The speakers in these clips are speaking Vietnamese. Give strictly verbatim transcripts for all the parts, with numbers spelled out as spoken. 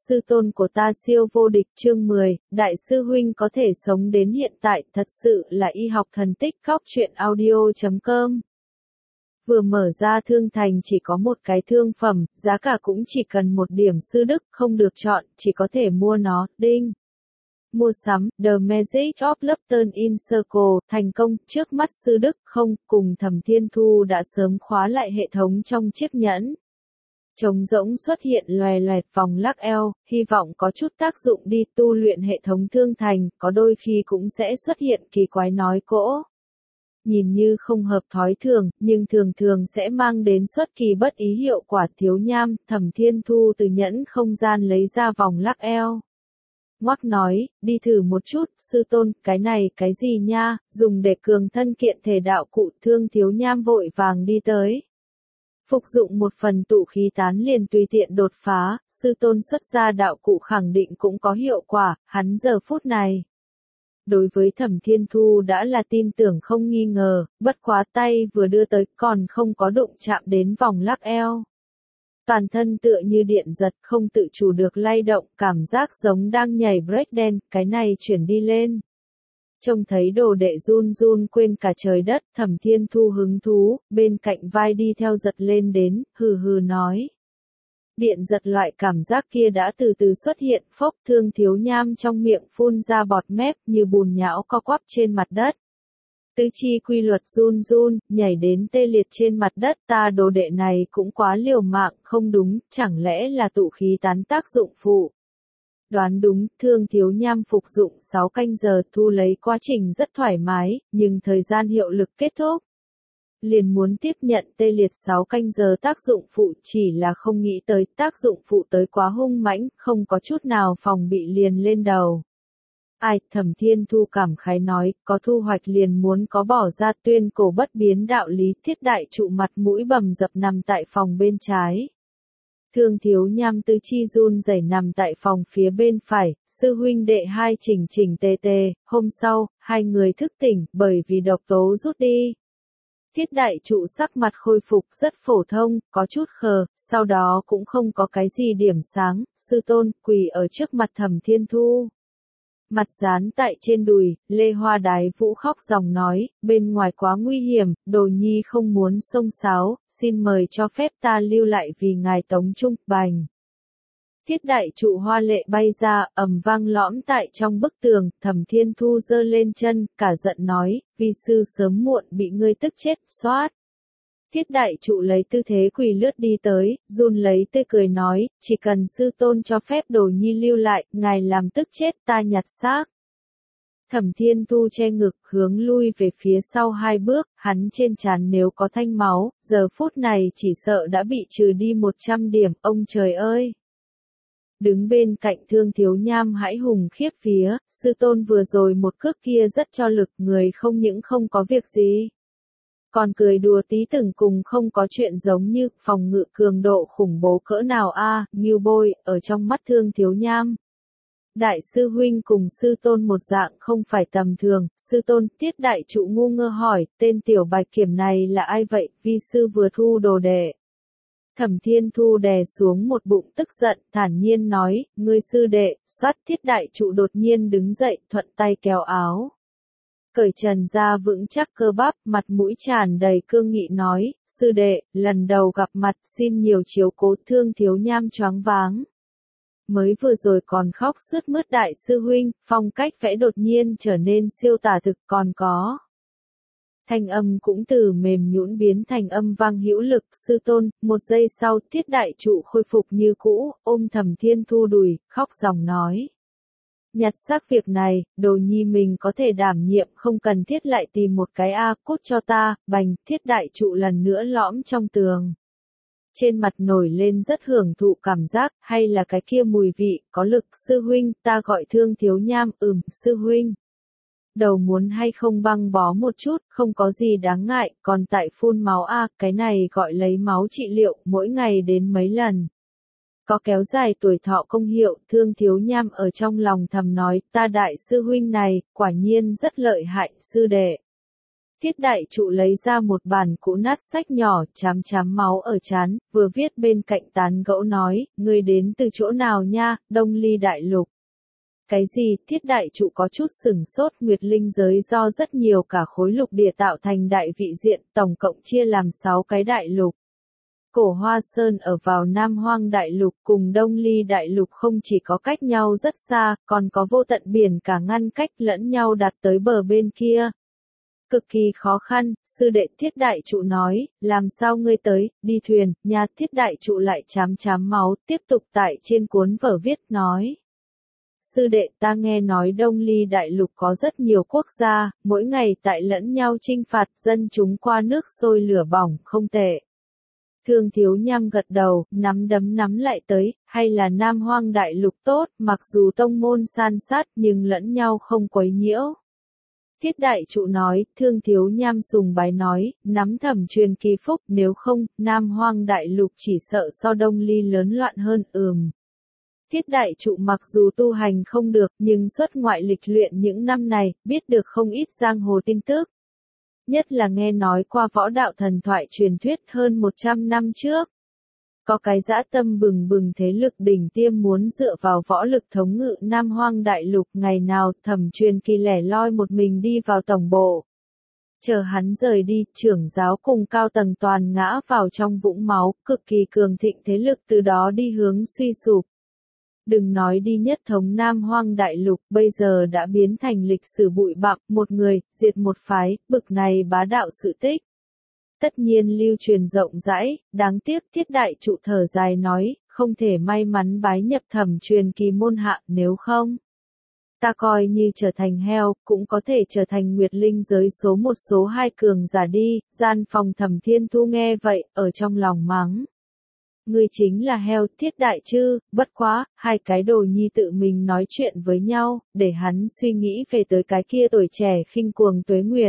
sư tôn của ta siêu vô địch chương mười, đại sư huynh có thể sống đến hiện tại thật sự là y học thần tích. Khóc chuyện audio chấm com. Vừa mở ra thương thành chỉ có một cái thương phẩm, giá cả cũng chỉ cần một điểm sư đức, không được chọn, chỉ có thể mua nó, đinh. Mua sắm, The Magic of Lupton in Circle, thành công, trước mắt sư đức, không, cùng Thẩm Thiên Thu đã sớm khóa lại hệ thống trong chiếc nhẫn. Trống rỗng xuất hiện loè loẹt vòng lắc eo, hy vọng có chút tác dụng đi tu luyện hệ thống thương thành, có đôi khi cũng sẽ xuất hiện kỳ quái nói cỗ. Nhìn như không hợp thói thường, nhưng thường thường sẽ mang đến xuất kỳ bất ý hiệu quả. Thiếu Nham, Thẩm Thiên Thu từ nhẫn không gian lấy ra vòng lắc eo. Ngoắc nói, đi thử một chút, sư tôn, cái này, cái gì nha, dùng để cường thân kiện thể đạo cụ. Thương Thiếu Nham vội vàng đi tới. Phục dụng một phần tụ khí tán liền tùy tiện đột phá, sư tôn xuất ra đạo cụ khẳng định cũng có hiệu quả, hắn giờ phút này. Đối với Thẩm Thiên Thu đã là tin tưởng không nghi ngờ, bất quá tay vừa đưa tới còn không có đụng chạm đến vòng lắc eo. Toàn thân tựa như điện giật không tự chủ được lay động, cảm giác giống đang nhảy breakdance, cái này chuyển đi lên. Trông thấy đồ đệ run run quên cả trời đất, Thẩm Thiên Thu hứng thú, bên cạnh vai đi theo giật lên đến, hừ hừ nói. Điện giật loại cảm giác kia đã từ từ xuất hiện, phốc. Thương Thiếu Nham trong miệng phun ra bọt mép như bùn nhão co quắp trên mặt đất. Tứ chi quy luật run run, nhảy đến tê liệt trên mặt đất. Ta đồ đệ này cũng quá liều mạng, không đúng, chẳng lẽ là tụ khí tán tác dụng phụ. Đoán đúng, Thương Thiếu Nham phục dụng sáu canh giờ, thu lấy quá trình rất thoải mái, nhưng thời gian hiệu lực kết thúc. Liền muốn tiếp nhận tê liệt sáu canh giờ tác dụng phụ, chỉ là không nghĩ tới tác dụng phụ tới quá hung mãnh, không có chút nào phòng bị liền lên đầu. Ai, Thẩm Thiên Thu cảm khái nói, có thu hoạch liền muốn có bỏ ra. Tuyên cổ bất biến đạo lý. Thiết đại trụ mặt mũi bầm dập nằm tại phòng bên trái. Thương Thiếu Nham tứ chi run rẩy nằm tại phòng phía bên phải, sư huynh đệ hai chỉnh chỉnh tề tề. Hôm sau, hai người thức tỉnh, bởi vì độc tố rút đi. Thiết đại trụ sắc mặt khôi phục rất phổ thông, có chút khờ, sau đó cũng không có cái gì điểm sáng. Sư tôn, quỳ ở trước mặt Thẩm Thiên Thu. Mặt dán tại trên đùi, Lê Hoa Đái Vũ khóc ròng nói, bên ngoài quá nguy hiểm, đồ nhi không muốn xông xáo, xin mời cho phép ta lưu lại vì ngài tống trung, bành. Thiết đại trụ hoa lệ bay ra, ầm vang lõm tại trong bức tường. Thẩm Thiên Thu giơ lên chân, cả giận nói, vi sư sớm muộn bị ngươi tức chết, xoát. Thiết đại trụ lấy tư thế quỳ lướt đi tới, run lấy tươi cười nói, chỉ cần sư tôn cho phép đồ nhi lưu lại, ngài làm tức chết ta nhặt xác. Thẩm Thiên Thu che ngực, hướng lui về phía sau hai bước, hắn trên trán nếu có thanh máu, giờ phút này chỉ sợ đã bị trừ đi một trăm điểm, ông trời ơi. Đứng bên cạnh Thương Thiếu Nham hãi hùng khiếp vía, sư tôn vừa rồi một cước kia rất cho lực, người không những không có việc gì. Còn cười đùa tí từng cùng không có chuyện, giống như phòng ngự cường độ khủng bố cỡ nào a. À, Ngưu Bôi, ở trong mắt Thương Thiếu Nham. Đại sư huynh cùng sư tôn một dạng không phải tầm thường. Sư tôn, Tiết đại trụ ngu ngơ hỏi, tên tiểu bạch kiểm này là ai vậy, vi sư vừa thu đồ đệ. Thẩm Thiên Thu đè xuống một bụng tức giận, thản nhiên nói, ngươi sư đệ. Xoát. Thiết đại trụ đột nhiên đứng dậy, thuận tay kéo áo. Cởi trần ra vững chắc cơ bắp, mặt mũi tràn đầy cương nghị nói, sư đệ, lần đầu gặp mặt, xin nhiều chiếu cố. Thương Thiếu Nham choáng váng. Mới vừa rồi còn khóc sướt mướt đại sư huynh, phong cách vẽ đột nhiên trở nên siêu tả thực, còn có. Thanh âm cũng từ mềm nhũn biến thành âm vang hữu lực. Sư tôn. Một giây sau, Thiết đại trụ khôi phục như cũ, ôm Thẩm Thiên Thu đùi, khóc ròng nói. Nhặt xác việc này, đồ nhi mình có thể đảm nhiệm, không cần thiết lại tìm một cái a. Cút cho ta. Bành. Thiết đại trụ lần nữa lõm trong tường. Trên mặt nổi lên rất hưởng thụ cảm giác, hay là cái kia mùi vị, có lực. Sư huynh, ta gọi Thương Thiếu Nham. Ừm, sư huynh. Đầu muốn hay không băng bó một chút, không có gì đáng ngại, còn tại phun máu a. À, cái này gọi lấy máu trị liệu, mỗi ngày đến mấy lần. Có kéo dài tuổi thọ công hiệu. Thương Thiếu Nham ở trong lòng thầm nói, ta đại sư huynh này, quả nhiên rất lợi hại, sư đệ. Thiết đại trụ lấy ra một bản cũ nát sách nhỏ, chám chám máu ở trán, vừa viết bên cạnh tán gẫu nói, ngươi đến từ chỗ nào nha, Đông Ly Đại Lục. Cái gì, thiết đại trụ có chút sửng sốt, Nguyệt Linh giới do rất nhiều cả khối lục địa tạo thành đại vị diện, tổng cộng chia làm sáu cái đại lục. Cổ Hoa Sơn ở vào Nam Hoang Đại Lục cùng Đông Ly Đại Lục không chỉ có cách nhau rất xa, còn có vô tận biển cả ngăn cách lẫn nhau đặt tới bờ bên kia. Cực kỳ khó khăn, sư đệ thiết đại trụ nói, làm sao ngươi tới, đi thuyền, nhà thiết đại trụ lại chám chám máu, tiếp tục tại trên cuốn vở viết nói. Sư đệ ta nghe nói Đông Ly Đại Lục có rất nhiều quốc gia, mỗi ngày tại lẫn nhau chinh phạt dân chúng qua nước sôi lửa bỏng, không tệ. Thương Thiếu Nham gật đầu, nắm đấm nắm lại tới, hay là Nam Hoang Đại Lục tốt, mặc dù tông môn san sát nhưng lẫn nhau không quấy nhiễu. Thiết đại trụ nói, Thương Thiếu Nham sùng bái nói, nắm thẩm truyền kỳ phúc, nếu không, Nam Hoang Đại Lục chỉ sợ so Đông Ly lớn loạn hơn, ừm. Thiết đại trụ mặc dù tu hành không được, nhưng xuất ngoại lịch luyện những năm này, biết được không ít giang hồ tin tức. Nhất là nghe nói qua võ đạo thần thoại truyền thuyết hơn một trăm năm trước. Có cái dã tâm bừng bừng thế lực đỉnh tiêm muốn dựa vào võ lực thống ngự Nam Hoang Đại Lục, ngày nào thẩm truyền kỳ lẻ loi một mình đi vào tổng bộ. Chờ hắn rời đi, trưởng giáo cùng cao tầng toàn ngã vào trong vũng máu, cực kỳ cường thịnh thế lực từ đó đi hướng suy sụp. Đừng nói đi nhất thống Nam Hoang Đại Lục, bây giờ đã biến thành lịch sử bụi bặm, một người, diệt một phái, bực này bá đạo sự tích. Tất nhiên lưu truyền rộng rãi, đáng tiếc thiết đại trụ thở dài nói, không thể may mắn bái nhập thẩm truyền kỳ môn hạ, nếu không. Ta coi như trở thành heo, cũng có thể trở thành Nguyệt Linh giới số một số hai cường giả đi, gian phòng Thẩm Thiên Thu nghe vậy, ở trong lòng mắng. Ngươi chính là heo, thiết đại chư, bất quá, hai cái đồ nhi tự mình nói chuyện với nhau, để hắn suy nghĩ về tới cái kia tuổi trẻ khinh cuồng Tuế Nguyệt.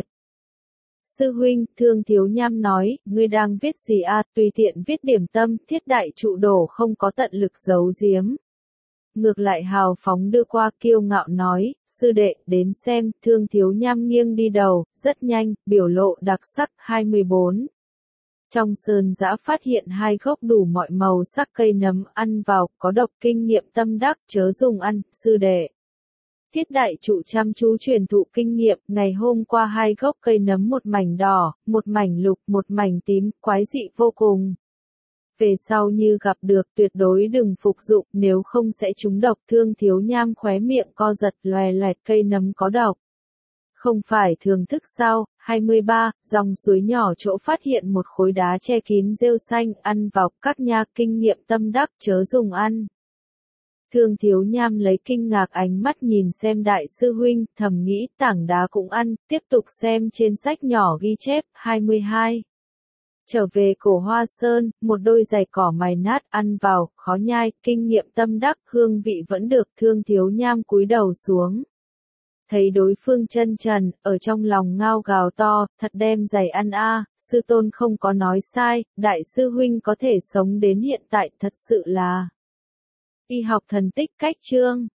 Sư huynh, Thương Thiếu Nham nói, ngươi đang viết gì à, tùy tiện viết điểm tâm, thiết đại trụ đổ không có tận lực giấu giếm. Ngược lại hào phóng đưa qua kiêu ngạo nói, sư đệ, đến xem, Thương Thiếu Nham nghiêng đi đầu, rất nhanh, biểu lộ đặc sắc, hai mươi bốn. Trong sơn dã phát hiện hai gốc đủ mọi màu sắc cây nấm ăn vào, có độc kinh nghiệm tâm đắc, chớ dùng ăn, sư đệ. Thiết đại trụ chăm chú truyền thụ kinh nghiệm, ngày hôm qua hai gốc cây nấm một mảnh đỏ, một mảnh lục, một mảnh tím, quái dị vô cùng. Về sau như gặp được tuyệt đối đừng phục dụng, nếu không sẽ trúng độc. Thương Thiếu Nham khóe miệng co giật, loè loẹt, cây nấm có độc. Không phải thường thức sao? hai mươi ba, dòng suối nhỏ chỗ phát hiện một khối đá che kín rêu xanh, ăn vào, các nha kinh nghiệm tâm đắc, chớ dùng ăn. Thương Thiếu Nham lấy kinh ngạc ánh mắt nhìn xem đại sư huynh, thầm nghĩ tảng đá cũng ăn, tiếp tục xem trên sách nhỏ ghi chép, hai mươi hai. Trở về Cổ Hoa Sơn, một đôi giày cỏ mài nát ăn vào, khó nhai, kinh nghiệm tâm đắc, hương vị vẫn được. Thương Thiếu Nham cúi đầu xuống. Thấy đối phương chân trần, ở trong lòng ngao gào to, thật đem giày ăn a, à, sư tôn không có nói sai, đại sư huynh có thể sống đến hiện tại thật sự là. Y học thần tích cách chương.